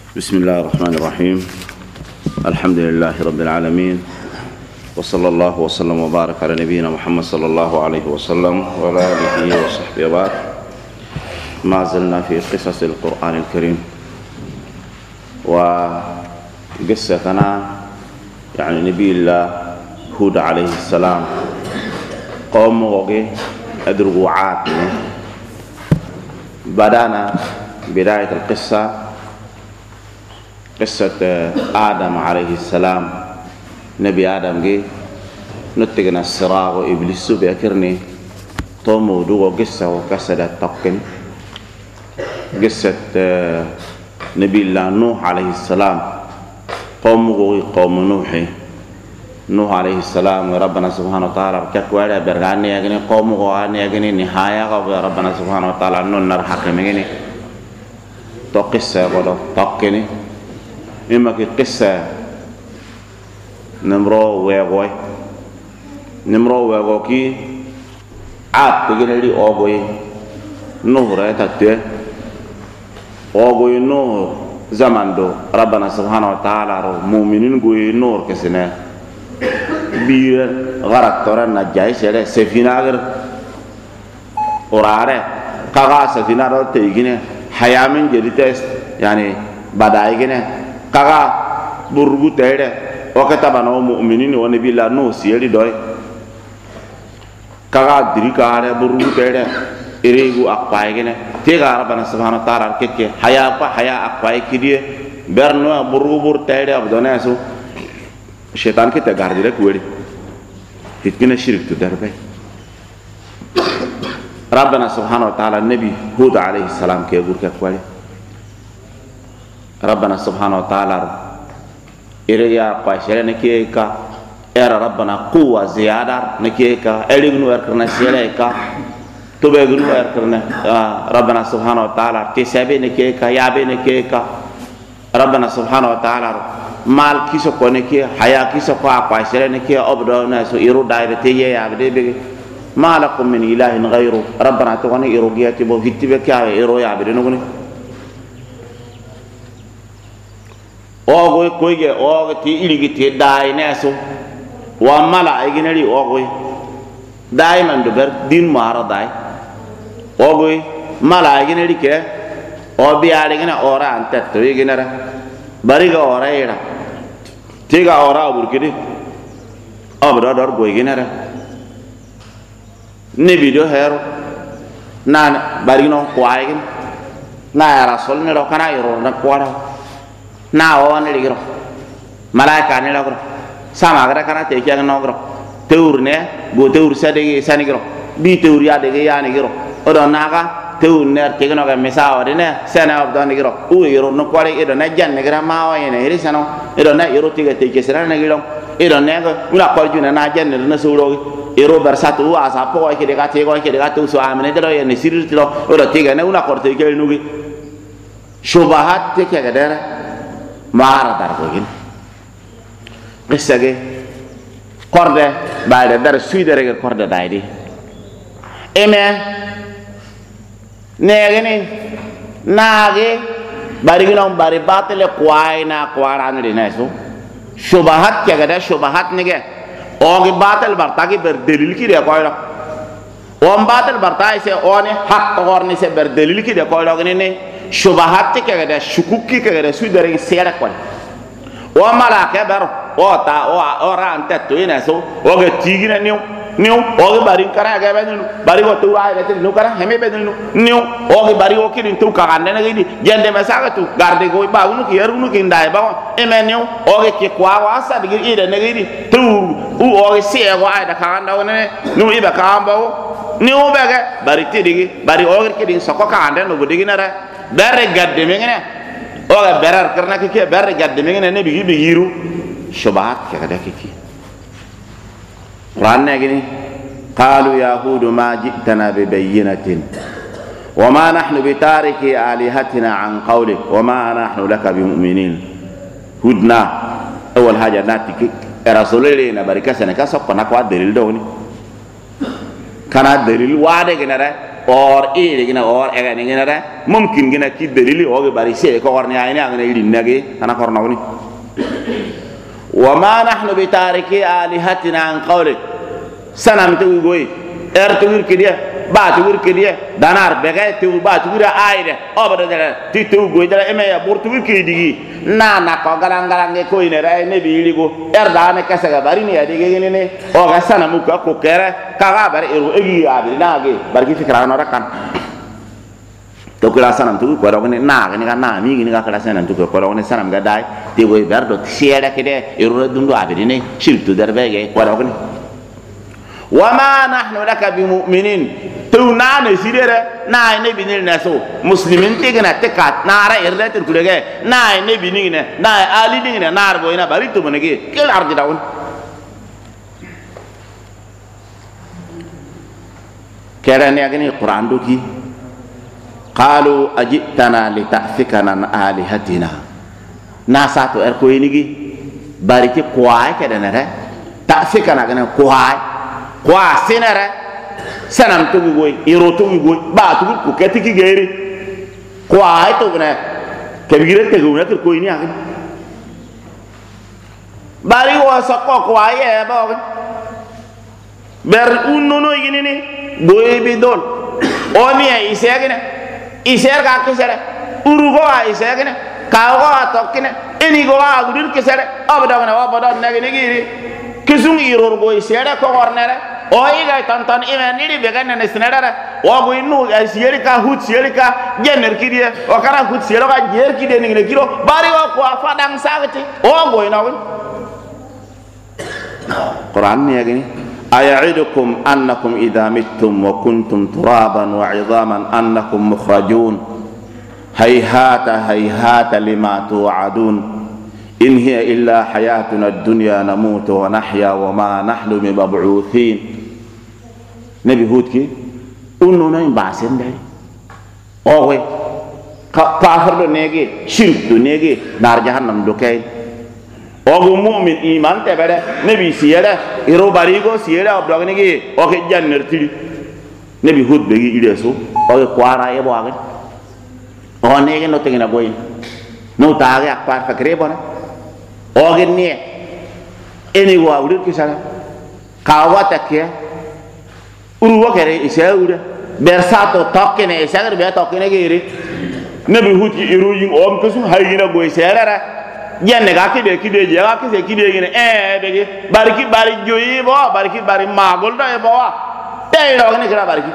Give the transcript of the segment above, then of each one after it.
بسم الله الرحمن الرحيم. الحمد لله رب العالمين، وصلى الله وسلم وبارك على نبينا محمد صلى الله عليه وسلم وعلى آله وصحبه وبارك. ما زلنا في قصص القرآن الكريم، وقصتنا يعني نبي الله هود عليه السلام قوم وقي أدرقوا عاد. بدأنا بداية القصة قصة آدم عليه السلام. نبي آدم جي نتجنا الصراع وإبليس بيكرني تومو دو قصة وقصة تقن قصة نبي الله نوح عليه السلام. قوم نوح عليه السلام وربنا سبحانه وتعالى كتوالى برغاني يغني قوم غاني يغني نهاية ربنا سبحانه وتعالى نون حكم يغني تو قصة ولا تقني إما كي قصة نمرو ويغوي كي عاد تغني لي أوغوي نوح رأيته أوغوي نوح زمان دو ربنا سبحانه وتعالى مؤمنين غوي نور كسنه بير غرق تورن نجاي سيره سفينه غير اوراره كاغا سفينه رو تيغينه حيامن جريتس يعني بدايغينه كاغا برغو تيره وكتبنا مؤمنين ونبي الله نو سيري دوي كاغا دريكاره برغو تيره إريغو أقبايغينه تيغا ربنا سبحانه وتعالى كيكي حيا أقباي كديه برنو برغو بور تيره ابدوناسو الشيطان كده قاعد لك ولي تتكنا شرك تدربي. ربنا سبحانه وتعالى النبي هود عليه السلام كي يقول كوالي ربنا سبحانه وتعالى إريا قاشرة نكيكا إرى ربنا قوة زيادة نكيكا إليغنو إركنا سيليكا تبغنو إركنا ربنا سبحانه وتعالى تسابي نكيكا يابي نكيكا ربنا سبحانه وتعالى مال كيسو كونيكي حيا كيسو كو اقواشره نكي ابدو ناس يرو دايرتي يا بدي ما لكم من اله غيره ربنا تغني يروغياتي بو فيتبك يرو يا بدي نغني اوغو كويغي اوغ تي إليغي تي داي ناسو ومالا ايغينري اوغو دايما دبر دين مارا داي اوغو مالا ايغينري كي او بياريغنا اورا انتت يغينرا bariga ora era tiga ora burkidi abra dar boyginara ne video hero na barino kwaigin na rasul ne ro kana iro na kwara na o ne ligro malaika ne lagro sama gara kana te kya no gro teur ne go teur sadege sanigro bi teur ya de ya ne gro odo naga teur ner tegno ga mesawa de ne sena abdan gro u yiro no kware edo na janne gra mawa ene irisano edo na yiro tiga te kesera na gilo edo ne ga una korjuna na janne na suro ero bersatu asa po ke de ga te go ke de ga tu so amene de lo ene sirirtilo odo tiga ne una korte ke nugi shubahat te ke ga dera mara dar ko gin qissage korde baade dar suidere ga korde daydi eme negeni nage barigilon bari batele kwaina kwaranu de neso shubahat kya gada shubahat nige ogi batel bartagi ber delil ki de koyro on batel bartai se oni hak orni se ber delil ki de koyro ne shubahat kya gada shukukki kya gada sudere sera kwal o malaka ber o ta o ran tetto ineso oge tigina niu ogi bari kara ga bedinu bari go tu ay betel nu kara heme bedinu niu ogi bari o kidin tu ka gande na gidi jende masaga tu garde go ba unu ki yeru nu ki ndai ba eme niu ogi ki kwa wa sa digi ide na gidi tu u ogi se go ay da ka ganda wona nu ibe ka amba o niu bege bari ti digi bari ogi kidin soko ka gande no digi na ra bere gadde me ngene ogi berar karna ki bere gadde me ngene ne bigi be yiru shubahat ka da ki رأنا جني قالوا يا هود ما جئتنا ببينة وما نحن بتارك آلهتنا عن قولك وما نحن لك بمؤمنين. هودنا أول حاجة ناتك رسول الله نبارك سنة كسب نقوى دليل دوني كان دليل واحد جنرا or iri gina or ega ni gina re mumkin gina ki dalili o bari se ko orni ayni agna iri nagi ana korna woni wa ma nahnu bi tariki alihatina an qawlik sanam tu goy tu kidia ba tu kidia danar bega tu ba tu ira ayde o bada dala ti tu goy dala eme ya burtu kidigi na ko galang ko ine re ne bi ligo dane kasaga bari ni ade gene ne o ga sanamu ko kere kaga bari ero egi abi nage bari fikra no rakan to kula sanam tu ko ro ne na ni ga na mi ni ga kala sanam tu ko ro ne sanam ga dai ti go berdo siere kede ero dundu abi ne shirtu darbege ko ro ne wa ma nahnu laka bimu'minin tu na ne sidere na ne binil naso muslimin tigna tekat nara irletin kulege na ne binine na ali dingine nar boyna bari to monege kel ardi dawun kerane agni qur'an do ki qalu ajitana lita'fikana an alihatina na sato er ko yinigi bari ki kwai kedenere ta'fikana gana kwai kwa sinere sanam to goy iro to goy ba to ko keti ki geeri kwa ay to ne kebire te go ne ko ni ak bari wo so ko ay e ba ber unno yini ni boy bi dol oni e isegene iser ga kesere uru go ay isegene ka go atokine eni go agudir kesere abada ne abada ne giri kisung iror go isere ko gornere o iga tantan ime nidi begane ne sinedara o go inu sieri ka hut sieri ka jener kidie o kara hut sieri ka jer kidie ni kiro bari o ko fadang sagati o go ina won Quran ni agini aya'idukum annakum idha mittum wa kuntum turaban wa 'idhaman annakum mukhrajun hayhata lima tu'adun إن هي إلا حياتنا الدنيا نموت ونحيا وما نحن بمبعوثين نبي هود كي أنو نين باسين داري أوه كافر دو نيجي شرك دو نيجي نار جهنم دو كاين أوه مؤمن إيمان تبدا نبي سيرا إرو باريغو سيرا أبدو نيجي أوه جنر تلي نبي هود بيجي إليسو أوه كوارا يبو أغن أوه نيجي نو تغينا بوين نو تاغي أكبر فكريبونا ogen nie eni wa udir kisala kawata ke uruwa kere isaura bersato tokkene isagar be tokkene giri nabi huti iruyin om kesu hayina go isara jenne ga kide je ga kise kide gine bege bari joyi bo bari magol do e bo wa tay do ne kira bariki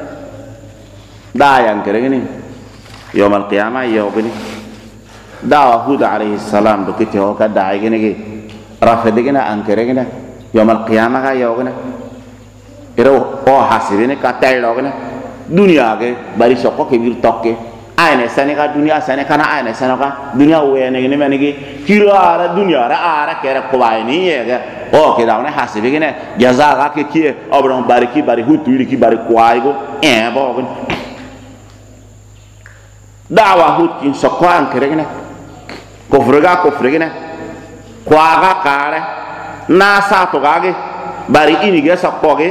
da yang kere gini yawmal qiyamah yawbini dawa hud alaihi salam do kiti o ka daay gene gi rafede gene ankere gene yawmal qiyamah ga yawgene ero o hasibine ka tay lo gene dunya ge bari sokko ke bir tokke ayne sane ka dunya sane kana ayne sane ka dunya wene gene menigi kirara dunya ra ara kere ko bayni yega o ke dawne hasibe gene jaza ga ke ki obron bariki bari hutu ki bari kwaigo bo gene dawa hud kin sokko ankere gene kofrega gene kwaga kare na sato gage bari ini ge sakkoge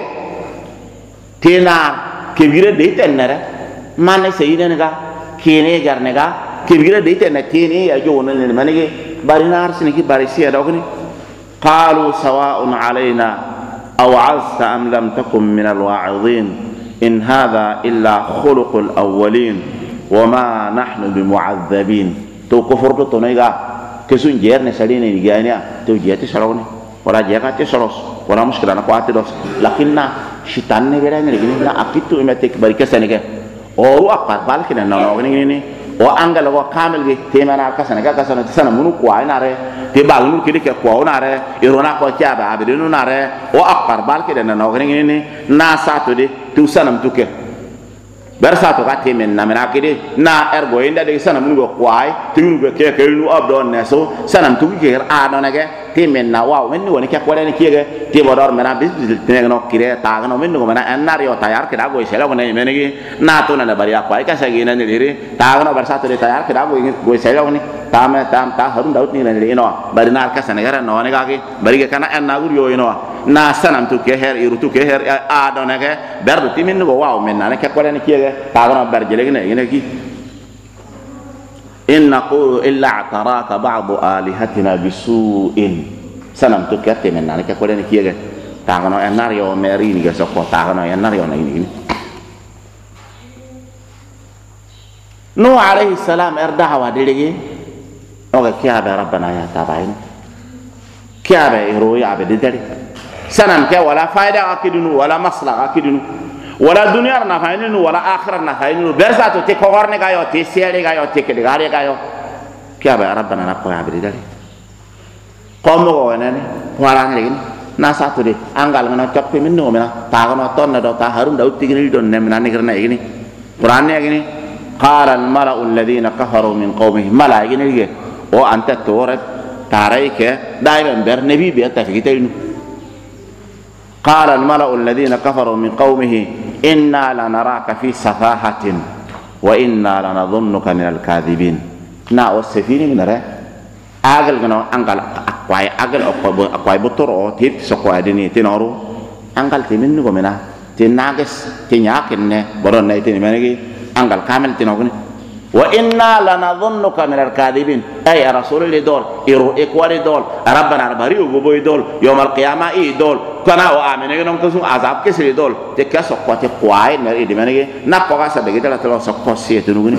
tenar kebire de tenere mane seyine ga kene garne ga kebire de tenere tene ya jona ne manege bari nar siniki bari siya dogni qalu sawa'un alaina aw 'azta am lam takun min al-wa'idhin in hadha illa khuluqul awwalin wama nahnu bimu'adhabin to kufur to noiga kesun jerne saline ni gania to jeti salone wala jeka te solos wala muskila na kwati dos lakinna shitan ne bera ne gini na akitu imete bari kesane ke o akar bal kina no ni o angala ko kamel ge temana kasane ka kasane sana munu ko ay nare te bal nu kidi ke ko nare irona ko tiaba abide nu nare o akar bal kina no ni na sato de tu sanam tuke bersato ka temen na mena kidi na ergo inda de sana mun go kwai tin go ke lu abdon neso sanam tu ke a no nage temen na wow men woni ke ko ne kiege te bodor mena bis tin no kire ta no men go mena enario tayar ke da go sela ko ne menegi na to na bari akwai ka sagi na dire ta no bersato de tayar ke da go sela ni tam ta harun daud ni ne no bari na ka sanegara no ne ga ke bari ke kana en na gur yo no na sanam tu ke her iru tu ke her a donage berdo timin go waaw men na ke ko len kiye tagono berjele ne ki in naqulu illa ataraka ba'd alihatina bisu'in sanam tu ke men na ke ko len kiye tagono enario meri ni ga so ko tagono enario na ini no alayhi salam erdawa delege oga kiaba rabbana ya tabain kiaba iro ya be dali sanam ke wala faida akidunu wala maslaha akidunu wala dunya na fainu wala akhirah na fainu bersato te ko gorne ga yo te sele ga yo te ke gare ga yo kiaba rabbana na ko ya be dali komo go enene wala ngin na satu de angal ngana toppe min no mena ta gono tonna do ta harun daud tigini don nem na nigirna igini qur'an ne igini qala al mala'u alladhina kafaru min qawmihi mala igini o anta torat تاريك دائما بر نبي بيتفقتين قال الملأ الذين كفروا من قومه إنا لنراك في سفاهة وإنا لنظنك من الكاذبين نا والسفينة من رأي أقل كنا أنقل أقوي بطر أو تيب سقوي دني تنورو أنقل تمنو منا تناقص تنياكن برون نيتين مني أنقل كامل تنوكني وإنا لنظنك من الكاذبين أي رسول الله دول إرو إكوالي دول ربنا رباريو غبوي دول يوم القيامة إيه دول كنا وآمنين نم كسو عذاب كسر دول تكسر قوة قوي نريد مني نبقى سبعة كده تلو سقط سيتنوغني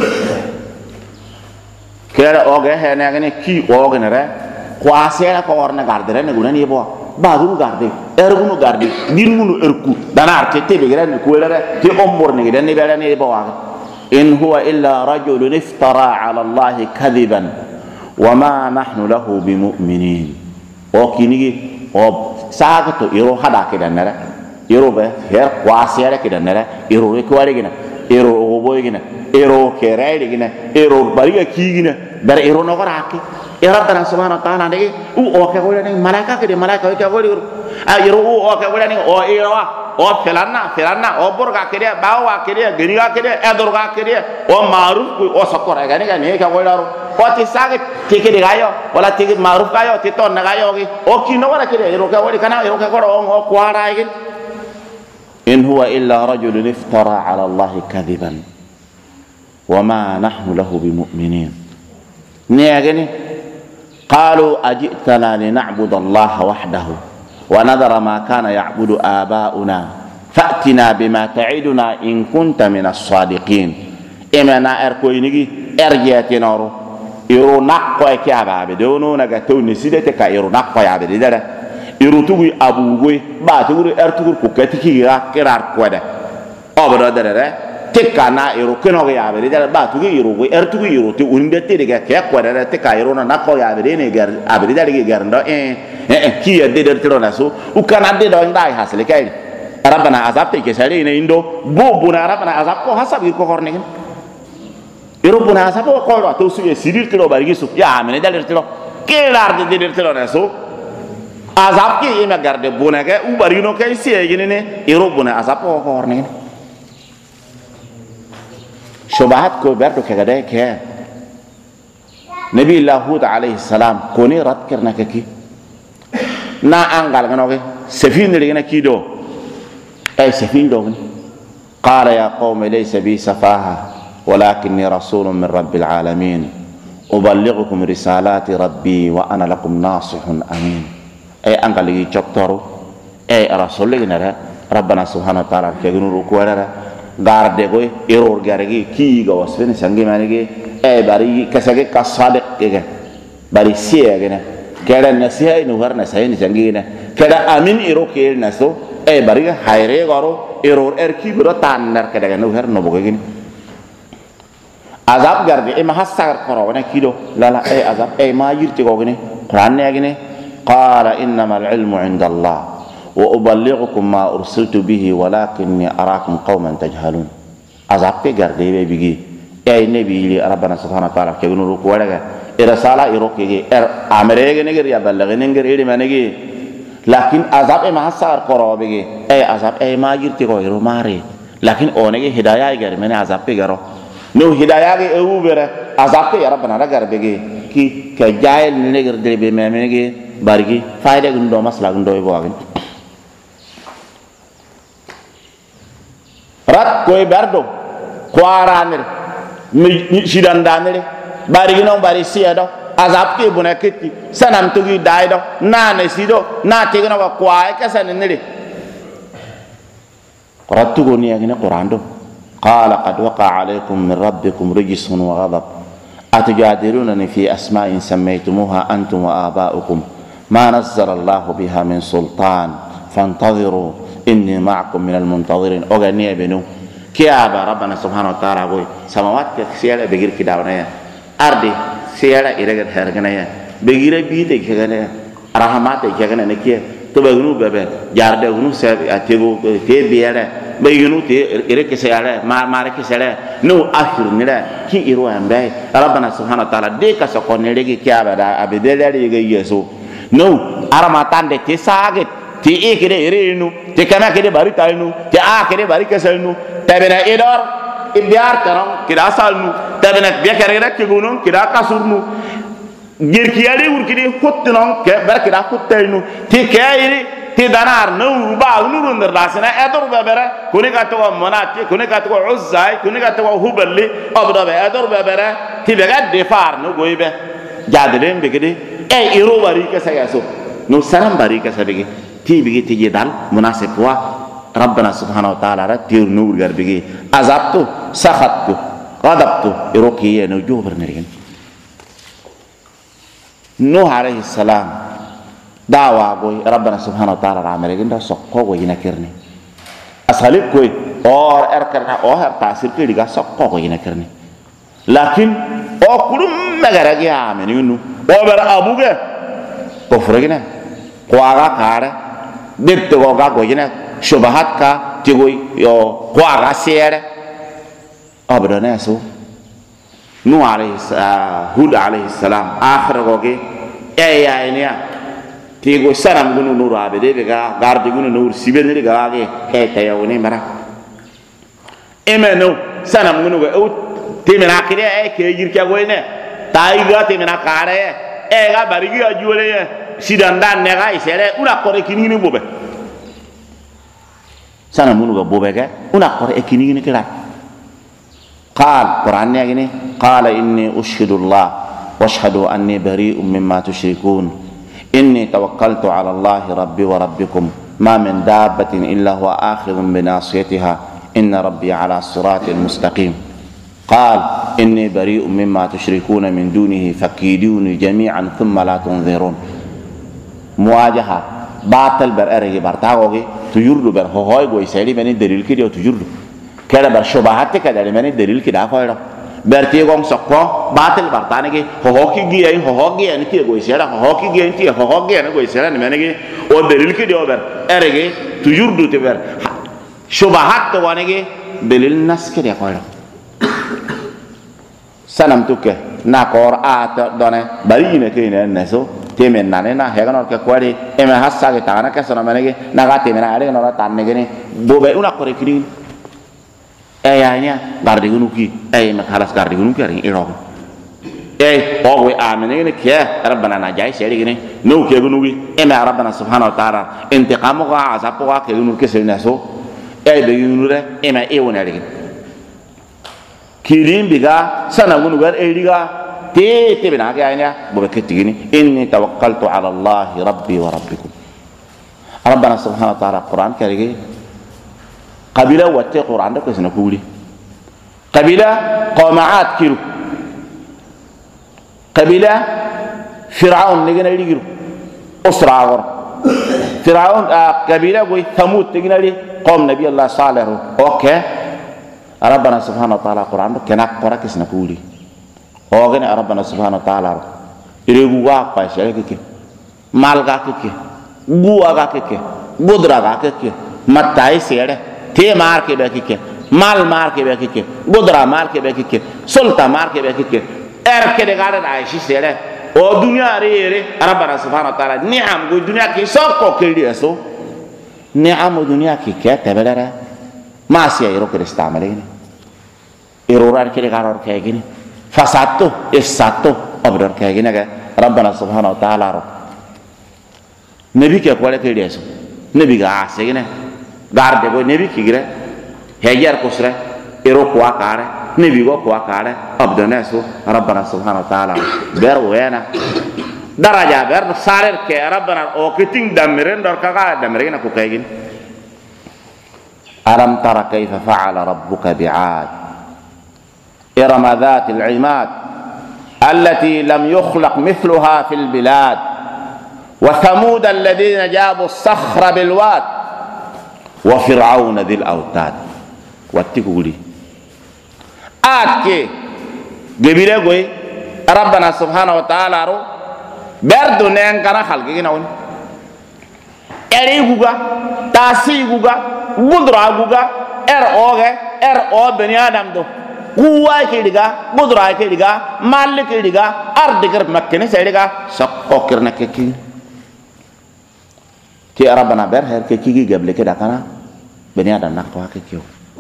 كده أوجه هنا كني كي أوجه نرى قواسيلا كورنا غاردرة نقولنا يبوا بادو غاردي إرغونو غاردي دينغونو إركو دانا أرتي بيجرا نقولنا تي أمور نقولنا نبيلا نيبوا إن هو إلا رجل افترى على الله كذبا وما نحن له بمؤمنين وكينيجي ساقطو يرو هذا كده نرى يرو به هير قاسيرة كده نرى يرو يكواري كده يرو غبوي كده يرو كراي كده يرو بريء كي كده بر يرو نقراكي يا ربنا سبحانه وتعالى نيجي أو كقولنا ملاك كده ملاك كقولي يرو أو كقولنا أو يرو او فلان او برغا كده باوا كده غنيغا كده ادرغا كده او معروف او سكور غني غني كا ويلارو او تساغ تيكي غايو ولا تيكي معروف غايو تيتون غايو او كينو ولا كده يرو كا ولي كانا يرو كا كورو او كوارا يجن ان هو الا رجل افترى على الله كذبا وما نحن له بمؤمنين نيغني قالوا اجئتنا لنعبد الله وحده ونذر ما كان يعبد آباؤنا فأتنا بما تعدنا إن كنت من الصادقين إمنا أركوينيجي أرجعتي نورو يرو نقوى كيابا بدونو نغتو نسيدتك يرو نقوى يابا ديدارا يرو توغي أبوغي باتوغي أرتوغي كوكتكي كرار كودا أبدا دارا تكانا يرو كنوغي يابا ديدارا باتوغي يروغي أرتوغي يرو تو وندتي ديغا كيكودا تكا يرو نقوى يابا دينيغر أبدا ديدارا كي يدير تلونا سو وكان عندي دو عندي حاصل كاي ربنا عذاب تكسري إندو بوبنا ربنا عذاب كو حسب يكو كورنين يروبنا عذاب كو كورو توسو يسير تلو باريسو يا من دالر تلو كيلار دير تلونا سو عذاب كي يما غارد بونا كا وبارينو كاي سي يجيني يروبنا عذاب كو كورنين شبهات كو بردو كغدا كه نبي الله هود عليه السلام كوني رات كرنا كي na angal nganoge sefin ligena kido ay sefin do qala ya qaumi laysa bi safaha walakinni rasulun min rabbil alamin uballighukum risalati rabbi wa ana lakum nasihun amin ay angal gi choptoro ay rasul ligena rabbana subhanahu wa ta'ala ke gunu ko wala garde go error garegi ki go wasfen sangi manege ay bari kasage ka sadiq ke bari siya gena kera nasiha inu har nasiha ni jangina kera amin iro kel naso e bari hayre garo error erki bro tanner keda no har no bogin azab garde e mahassar koro wana kido lala e azab e ma yirti gogine qur'an ne agine qala innamal ilmu inda allah wa uballighukum ma ursiltu bihi walakinni arakum qauman tajhalun azab pe garde be bigi e nabi li rabbana subhanahu wa ta'ala ke gunu ko wala irasala iroke amerege neger ya balaghe neger edi manege lakin azab e mahasar korobege e azab e magirti ko iro mare lakin onege hidayah gar mene azab pe garo no hidayah ge e ubere azab pe ya rabbana ragar bege ki ka jael neger de be menege bargi fayda gundo masla gundo e bogen rat koy berdo kwaranir mi shidandanire bari ginon bari siedo azab ke bunaketi sanam tugi daido na ne sido na tegno wa kwae kasanire qaratu goni yagine qurando qala qad waqa alaykum min rabbikum rijsun wa ghadab atujadilunani fi asma'in sammaytumuha antum wa aba'ukum ma nazzala Allah biha min sultan fantadhiru inni ma'akum min al-muntadhirin ogani benu kiaba rabbana subhanahu wa ta'ala boy samawat ke siyala begir kidawana ya ardi siyala iraga hergana ya begira biite kegana rahmate kegana ne kiye to begunu bebe jarde gunu se atego te biere begunu te ireke siyala mare ke sele no akhir nila ki iru ambe rabbana subhanahu wa ta'ala de ka sokone rege kiaba da abedele rege yeso no aramatande te saget ti ekede erenu te kana kede barita inu te akede barika salnu tabena idor ibiar taram kida salnu tabena biakare rek gunun kida kasurnu girkiyari urkidi hotnon ke barkida hottaynu ti kayri ti danar no ba nurun dasna edor babara kuni gato monati kuni gato uzzai kuni gato huballi abda be edor babara ti bega defar no goibe jadelen begede e iro barika sayaso no saram barika sabege ti bigi ti dal munasib wa ربنا سبحانه وتعالى رتير نور غربي عذابته سخطته غضبته يروكي نوجو برنرين نوح عليه السلام دعوة قوي ربنا سبحانه وتعالى رامرين ده سقوا ينكرني أصلي قوي اور أركرنا اور تأثير كذا سقوا ينكرني لكن أقولم مغرقي آمن ينو وبر أبوك كفرنا قوارا كاره دبتوا قوينا شبهات کا تقول يو قوارا سير أبدا نسو نو عليه هود عليه السلام آخر وقت أي أينيا تقول سلام قنو نور عبده بقى غارد قنو نور سبيل نري قاعد أي تياوني مرا إما نو سلام قنو قاعد تمنا كده أي كيجير كيا قوينه تايغا تمنا كاره أي غا باريجي أجوله سيدان نعا إسرائيل ولا كره كنيني بوبه sana munu ga bobega una qore ekini ni kala قال قرآن يعني قال إني أشهد الله واشهدوا أني بريء مما تشركون إني توكلت على الله ربي وربكم ما من دابة إلا هو آخذ بناصيتها إن ربي على صراط مستقيم قال إني بريء مما تشركون من دونه فكيدوني جميعا ثم لا تنظرون مواجهة باطل برأري برتاغوغي تجرد بر هواي بوي سيري من الدليل كده تجرد كده بر شبهات كده من الدليل كده فايرا برتيغوم سقوا باطل برتانيكي هوكي جي هوكي يعني كده بوي سيرا هوكي جي انتي هوكي يعني بوي سيرا نمانيكي او دليل كده بر ارغي تجرد تبر شبهات توانيكي دليل ناس كده فايرا سنم توكه ناكور آت دونه برينه كده نسو temen nane na heganor ke kwari eme hassa ke tana ke sona manege na ga temen ale no tanne gene bobe una kore kini e ya nya garde gunu ki e me khalas garde gunu ki ari iro e o we amene ne ke rabbana na jai seri gene no ke gunu ki e me rabbana subhanahu wa ta'ala intiqamu ga azapo ga ke gunu ke sel naso e be gunu re e me e wona re kirim biga sana gunu gar e diga تي بنا كاينيا بوكتيني اني توكلت على الله ربي وربكم ربنا سبحانه وتعالى القران كاريغي قبيله وتي قران ده كسنا كولي قبيله قومعات كيلو قبيله فرعون نيغنا ليغيرو اسرا غور فرعون قبيله وي ثمود تيغنا لي قوم نبي الله صالح اوكي ربنا سبحانه وتعالى القران كنا قرا كسنا كولي ogene rabbana subhanahu wa ta'ala iregu wa pa shere ke mal ga ke buwa ga ke budra ga ke matai sere te mar ke be ke mal mar ke be ke budra mar ke be ke sulta mar ke be ke er ke de ga da shi sere o dunya re rabbana subhanahu wa ta'ala ni'am go dunya ki so ko ke ri so ni'am dunya ki ke tabara ma sia iro ke stamale ne iro rar ke ga rar ke gini fasatu isatu abdar kayak gini kan Rabbana subhanahu wa ta'ala nabi ke kwale ke dia so nabi ga ase gini garde boy nabi ki gire hejar kusre ero kwa kare nabi go kwa kare abdana so rabbana subhanahu wa ta'ala ber wena daraja ber sarer ke rabbana o kiting damiren dor kaga damiren ko kaygin alam tara kayfa fa'ala rabbuka bi'ad إرم ذات العماد التي لم يخلق مثلها في البلاد وثمود الذين جابوا الصخر بالواد وفرعون ذي الأوتاد واتقولي آتكي قبيلة قوي ربنا سبحانه وتعالى رو بردو نين كان خلقه نون إري غوغا تاسي غوغا غدرا غوغا إر أوغ بني آدم دو قوة كيديغا قدرة كيديغا مال كيديغا أرض كرب مكني سيديغا سقو كرنا كيكي كي ربنا برهر كيكي قبل كده كنا بني آدم نقطع كيكيو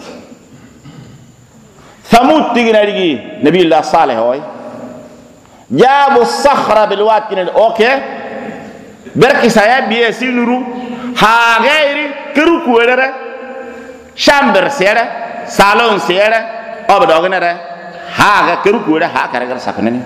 ثمود تيجي نرجي نبي الله صالح هوي جابوا الصخرة بالواد كنا أوكي بركي سايا بيسي نورو هاغيري كرو كويرة شامبر سيرة سالون سيرة أبو داغنا ده هاغا كرو كودا ها كارغر ساكنني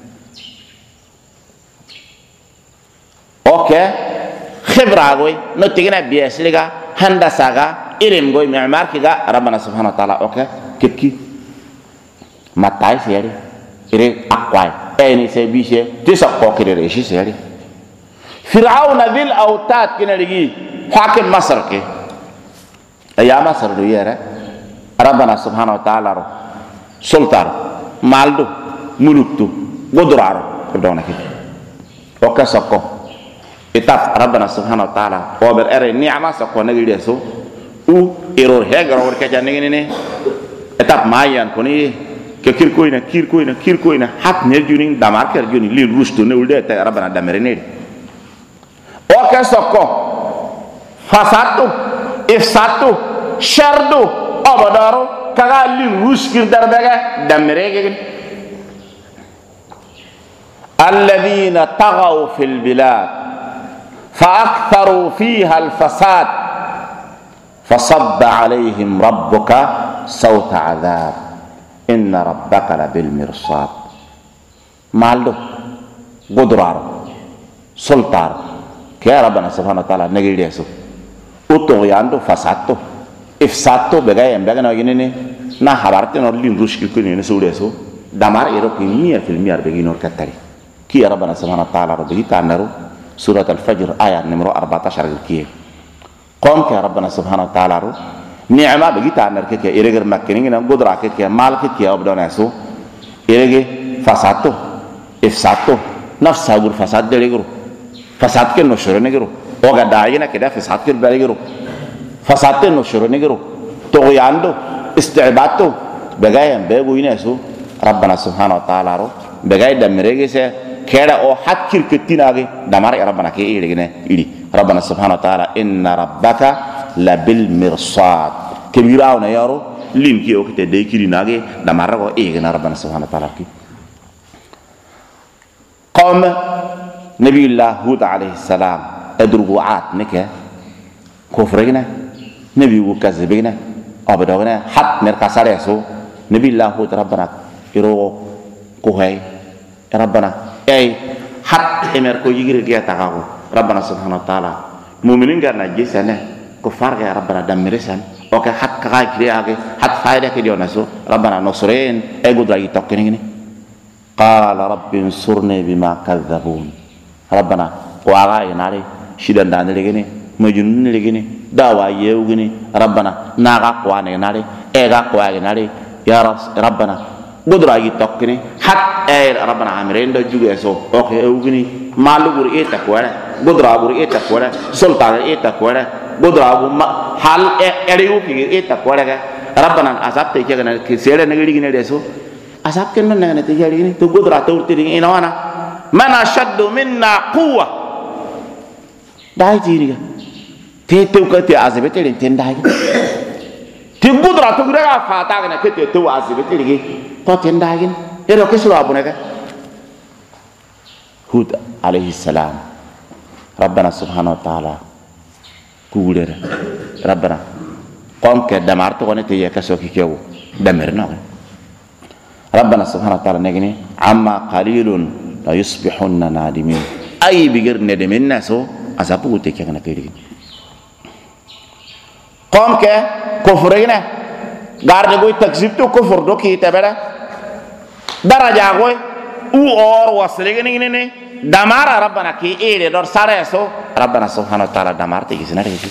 اوكي خبره غوي نو تيغنا بيسليغا هندساغا علم غوي معمار كيغا ربنا سبحانه وتعالى اوكي كيكي ماتاي سيري اري اقواي اني سي بيشه تيسا كوكري ريشي سيري فرعون ذي الاوتاد كنا لغي حاكم مصر كي ايام مصر دو يره ربنا سبحانه وتعالى سلطان مالدو ملوكتو قدرارو بدونا كده وكسكو إتاف ربنا سبحانه وتعالى وبر إري نعمة سكو نجي ديسو او إيرور هيجر وركجا نيجي إتاف مايان كوني كير كوينا حق نجوني دمار كرجوني لين روستو نولده تا ربنا دمرني وكسكو فساتو إفساتو شردو أبدارو كغالي روسكين دربغا دمريغين الذين طغوا في البلاد فأكثروا فيها الفساد فصب عليهم ربك صوت عذاب إن ربك لبالمرصاد مالدو قدرار سلطان كي ربنا سبحانه وتعالى نجي ديسو أطغياندو فسادتو ifsato bega na gine na habarte no lin rushki ko ni so deso damar ero ki mia fil miar begi no katari ki rabbana subhanahu wa ta'ala rabbi ta'naru surat al-fajr ayat numero 14 ki qom ki rabbana subhanahu wa ta'ala ru ni'ma begi ta'nar ke ereger makkini na godra ke mal ke abdona so erege fasato ifsato nafsa gur fasad delegro fasad ke no shoro negro oga daayina ke da fasad ke delegro فساتة نشر نجرو تغياندو استعبادو بجاي بيجو ينسو ربنا سبحانه وتعالى رو بجاي دمريجي سه كذا أو حكير كتير دمار ربنا كي إيرجنا ربنا سبحانه وتعالى إن ربك لبالمرصاد كبيراونا يارو لين كي أو كتير كيري دمار رو إيرجنا ربنا سبحانه وتعالى كي قام نبي الله هود عليه السلام أدرجوعات نكه كفرنا نبي وكذبنا أبدانا حد مركز رأسه نبي الله هو ربنا يرو كوهي ربنا أي حد أمريكا يجري كيا تكاو ربنا سبحانه وتعالى مؤمنين كنا جيسنا كفار كيا ربنا دمرسان أوك حد كاي كريا حد فايدة كديو نسو ربنا نصرين أيقود راي تكنيني قال رب انصرني بما كذبون ربنا وعلى يناري شدنا دانليجني مجنون لجني دعوة يوجني ربنا ناقة قوانة ناري إيجا قوانة ناري يا ربنا قدرة يتوكني حتى ربنا عمرين ده جوجي سو أوكي يوجني مالو غور إيه تكوره قدرة غور إيه تكوره سلطان إيه تكوره قدرة غور حال إريو في إيه تكوره ربنا أساب تيجي كنا كسيرة نقولي كنا ده سو أساب كنا نحن تيجي كنا تو قدرة تورتي إيه نوانا من أشد منا قوة ده يجيري تيتو كتير عزبتي لين تنداي تقدر تقدر فاتاعنا كتير تو عزبتي لين تو تنداي إيه كسر أبونا كه هود عليه السلام ربنا سبحانه وتعالى كولر ربنا قوم كدمرت ونتي يكسوكي كيو دمرنا ربنا سبحانه وتعالى نجني عما قليل لا يصبحون نادمين أي بغير ندمين ناسو أسابو تكيغنا كيرين قوم كفرين غارد غوي تكذيب تو كفر دو كي تبدا درجة غوي او اور وصلغني ني دمار ربنا كي ايري دور ساريسو ربنا سبحانه وتعالى دمار تيغسنا ريكي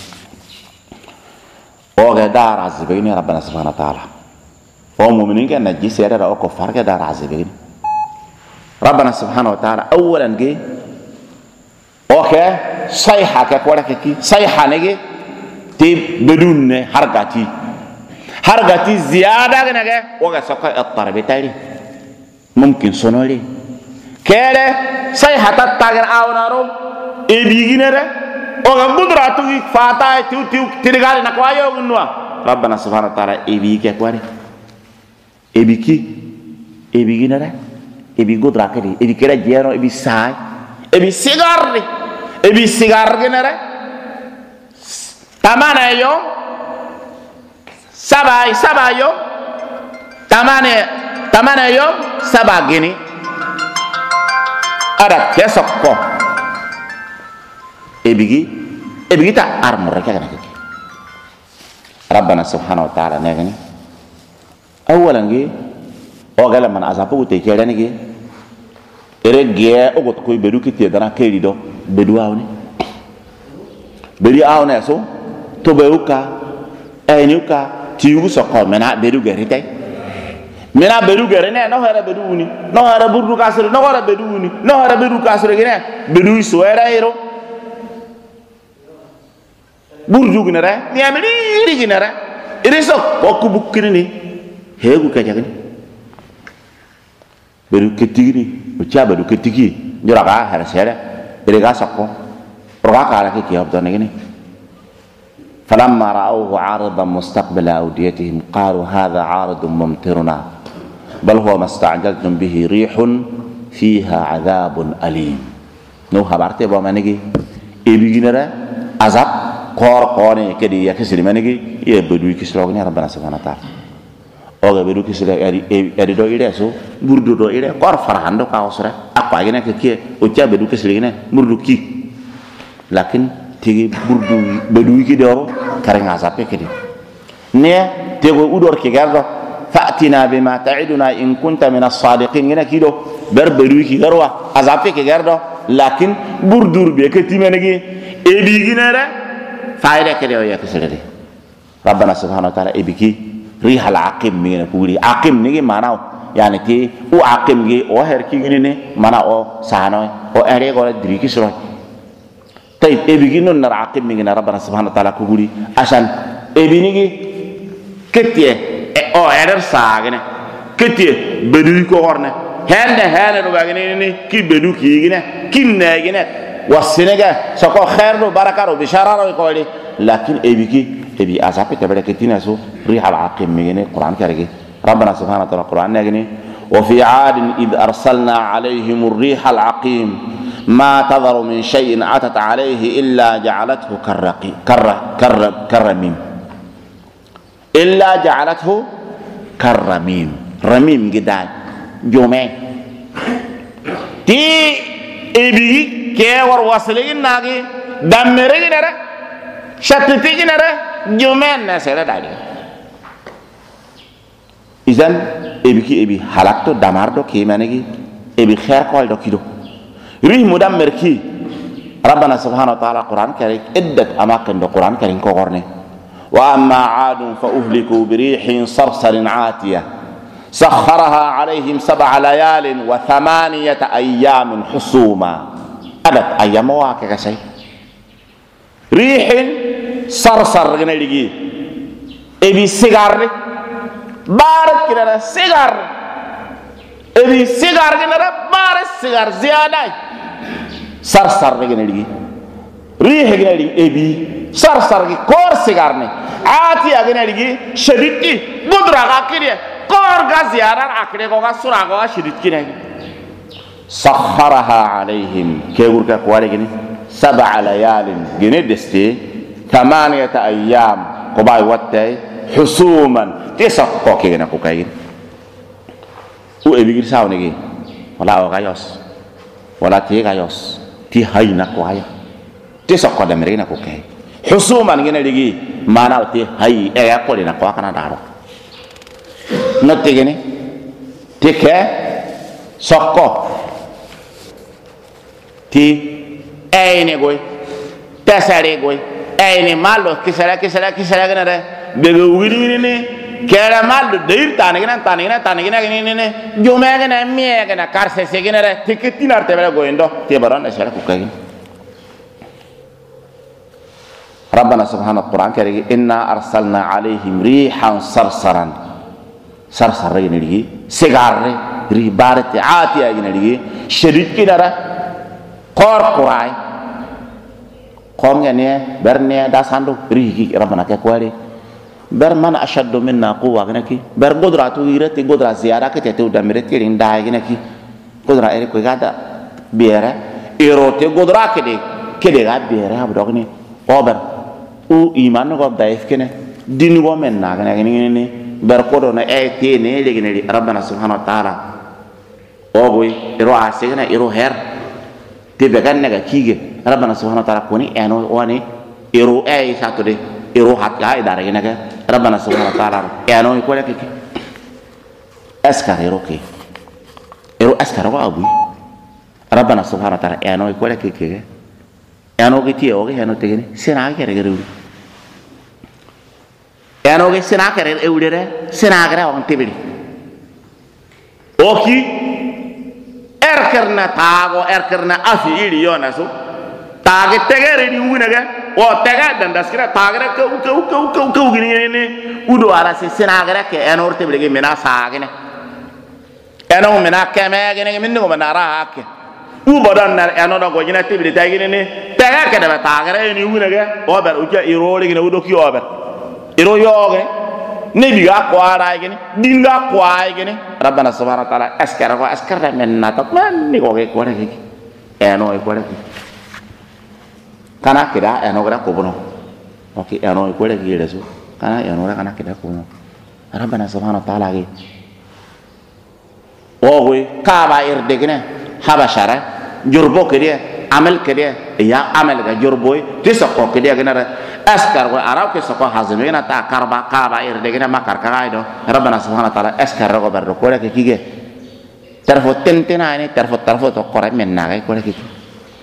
اوغا دار عذبين ربنا سبحانه وتعالى ومؤمنين كان نجي سيرا او كفار دار عذبين ربنا سبحانه وتعالى اولا جي اوكي صيحه كولا كي صيحه نجي تي بدون حركتي زياده نجي اوغا سوكا الطرب تاعي ممكن سونولي كده صيحه تاغر اونارو ايبيغينره اوغا قدراتو فاتا تيو تيرغال نكوايو نوا ربنا سبحانه وتعالى ايبيكي كواري ايبيكي ايبيغينره ebi godra kadi ebi kera jero ebi sai ebi sigar genere tamana yo sabayo tamana yo sabagini ada kesokko ebi ta armor kana kiki rabbana subhanahu wa ta'ala negani awalan gi ogala man azapu te kerani gi ere gie ogot koy bedu kiti dana keri do bedu awni bedi awne so to beuka enyuka tiugu sokko mena bedu gerite mena bedu gerene no hara bedu uni no hara burdu kasre no hara bedu uni no hara bedu kasre gene bedu so era ero burdu ginere ni amiri ginere ere so okku bukkini hegu kajagni beru ketigini uca beru ketigi juraga harasere berega sakko roga kala ke kiyab don ngene falamma ra'awhu 'aridan mustaqbala awdiyatihim qalu hadha 'aridun mumtiruna bal huwa masta'jaltum bihi rihun fiha 'adhabun alim no habarte bo manigi ebiginara azab kor kone kedi yakisiri manigi ye bedu kisrogni rabbana subhanahu wa ta'ala oga bedu kisira eri do ire so burdu do ire kor farhando ka osra apa gene ke ke o tia bedu kisira gene burdu ki lakin tigi burdu bedu ki do kare nga sape kedi ne tego udor ki gardo fa'tina bima ta'iduna in kunta min as-sadiqin gene ki do ber bedu ki garwa azape ki gardo lakin burdur be ke timenegi ebi ginere faide kedi o yakisira de rabbana subhanahu wa ta'ala ebiki ريح العقيم من كوري عقيم نيجي ماناو يعني تي او عقيم جي او هركي ني مانا او سانو او اري غول دريكي سروي طيب ابيغينو نر عقيم من ربنا سبحانه وتعالى كوري عشان ابينيجي كتي او ادر ساغني كتي بدوي كو هورنه هند دو باغني ني كي بدو كيغني كينغني واسنغا سكو خير بركه بشاره كولي لكن ابيكي ابي اسابي تبدا كتينا سو ريح العقيم من القران كارغي ربنا سبحانه وتعالى القران نغني وفي عاد اذ ارسلنا عليهم الريح العقيم ما تذر من شيء اتت عليه الا جعلته كرميم الا جعلته كرميم رميم جدا جومي تي ابي كيور وصلين ناغي دمري نرا شتتي نرا جومين نسيرا داغي إذن إبي حلقتو دماردو كيمانيجي إبي خير قال دو كيدو ريه مدمر كي ربنا سبحانه وتعالى القرآن كريم عدة أماكن دو القرآن كريم كورني وأما عاد فأهلكوا بريح صرصر عاتية سخرها عليهم 7 ليال و8 أيام حسوما عدد أيام واكا شيء ريح صرصر غنيجي إبي سيجار بارك كده سيجار ابي سيجار كده بارك سيجار زياده صرصر كده ريح كده ابي صرصر كور سيجار نه عاتي كده شديد بدرا كده كور غزيارا اكره كو سورا كو شديد كده سخرها عليهم كيغور كواري كده 7 ليال كده دستي 8 أيام ko bay watte husuman te sakko ke na ko kay u e bigir sawne gi wala o gayos wala te gayos ti hayna ko aya te sakko da mere na ko kay husuman gene ligi mana te hay e ya ko na ko kana daro no te gene te ke sakko ti ayne goy tasare goy ayne malo kisara gene re bega wiri ni kera mal deir tanigina ne jumega na miega na karse segina re tiketina te bela goindo te baron na shara kukagi rabbana subhanahu wa ta'ala kari inna arsalna alaihim rihan sarsaran sarsarre ni ligi segarre ri barati atiya ni ligi shadid kinara qor qurai qomngane berne da sandu ri rabbana ke kwari ber man ashaddu minna quwwa gnaki ber godratu irati godra ziyara ke te udamirati rinda gnaki godra ere ko gada biere erote godra ke de ga biere abdogni ober u iman ko daif kene din go men na gnaki ber ko do na e te ne le gneli rabbana subhanahu wa ta'ala o boy ero asegna ero her te be ganna ga kige rabbana subhanahu wa ta'ala koni eno wani ero e satode ero hatta idare gnaka rabbana subhanahu wa ta'ala eno ko leke askar ero askar ko abu rabbana subhanahu wa ta'ala eno ko leke ke eno ke ti o ke eno tegene sena ke re eno ke sena ke re eudere sena ke on tibili oki erkerna tago erkerna afi ili yona so tage tegere ni wunega o tega dan daskira tagere ko gini ne udo ara se senagere ke enorte bilege mena sagene eno mena keme gene min no manara ake u bodan na eno do go jina tibili tagene ne tega ke da tagere ni wunega o ber uja irole gene udo ki ober iro yoge ne biga ko ara gene dinga ko ay gene rabbana subhanahu wa ta'ala askara men na to man ni go ke ko re eno e ko re kana kira eno gra ko bono oke eno ko le gire so kana eno gra kana kira ko bono rabbana subhanahu wa ta'ala ge o we ka ba irde gene habashara jurbo kede amal kede ya amal ga jurbo ti so ko kede gene askar wa arab ke so ko hazme gene ta karba ka ba irde gene makar ka do rabbana subhanahu wa ta'ala askar go bar ko le ke kige tarfo tentena ni tarfo to ko re men na ga ko le kige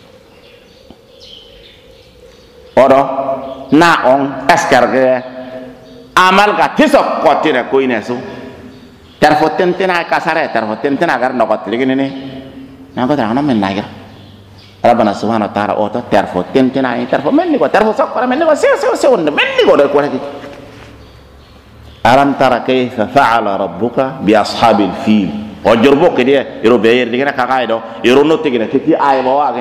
odo na on askar ge amal ga tisok kotira ko inesu tarfo tentena kasare tarfo tentena gar no kotire gene ne na ko dana men nagira rabbana subhanahu wa ta'ala oto tarfo tentena ni tarfo men ni ko tarfo sokora men ni ko se on men ni ko do ko lagi alam tara kayfa fa'ala rabbuka bi ashabil fil o jorbo ke dia iro beyer digena ka kaido iro no tegena ke ti ay bo wagen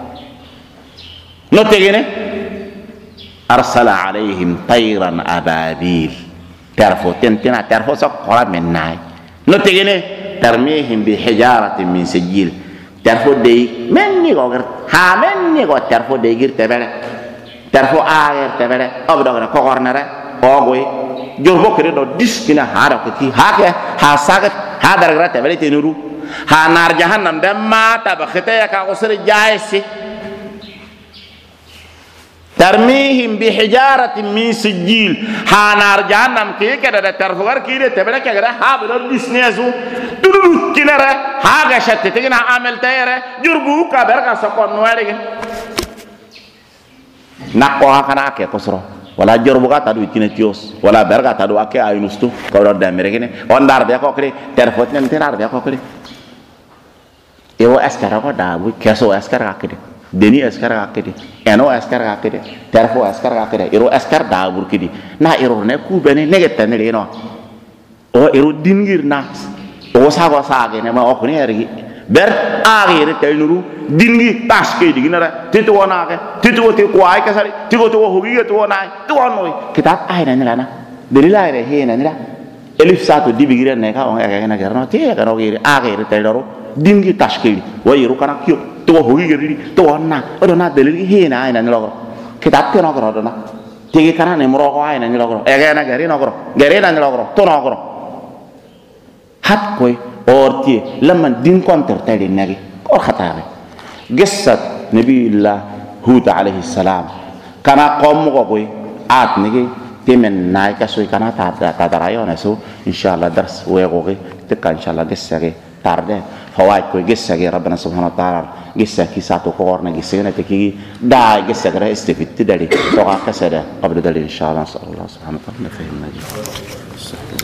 no tegene arsala alaihim tayran ababil tarfo tentena tarfo sokora men nay no tegene tarmihim bi hijaratin min sijil tarfo de men ni go ha men ni go tarfo de gir tebere tarfo ager tebere obdo na ko gornare ogoy jorbo kere do diskina hara ko ti ha sagat ha dargra tebere tenuru ha nar jahannam damma tabkhita ka usri jaisi tarmihim bi hijaratin min sijil hanar jahannam ke kada da tarfugar kire tebele ke gara ha bidor disnesu dudu kinara ha ga shatte tegina amal tayere jurbu ka berka sokon wari gen nakko hakana ke kosro wala jurbu ka tadu kinetios wala berka tadu ake ayunustu ko do da meregene on dar be ko kre terfot nen tenar be ko kre ewo askara ko da bu keso askara akede deni askar akede eno askar akede terfo askar akede iro askar da burkidi na iro ne ku bene negetta ne no o iro dingir na o sago sage ne ma o kuni ergi ber agire telnuru dingi taske diginara titu wonake titu wote ko ay kasari tigo to hogi to wonay to wonoy kitab ay na lana delila ire he na nila elif sato dibigire ne ka on ega na garno te ka no gire agire teloro dingi taske wo iro kana kyo to hogi geri to wonna odo na delil hina ina ni logo kitab ke no gro na tigi kana ne moro ko ay na ni logro e ga na gari nogro gari na ni logro to nogro hat koy orti lamman din konter tali nagi ko khatare gessat nabiyullah hud alayhi salam kana qom ko koy at nigi temen nay ka soy kana ta darayo na so inshallah dars wegoge tekka inshallah gessage tarde fawaid koy gessage rabbana subhanahu wa ta'ala gessaki sato korna gessena teki da gessagara istifitti dali to ka kasada qabla dali inshallah sallallahu subhanahu wa ta'ala fahimna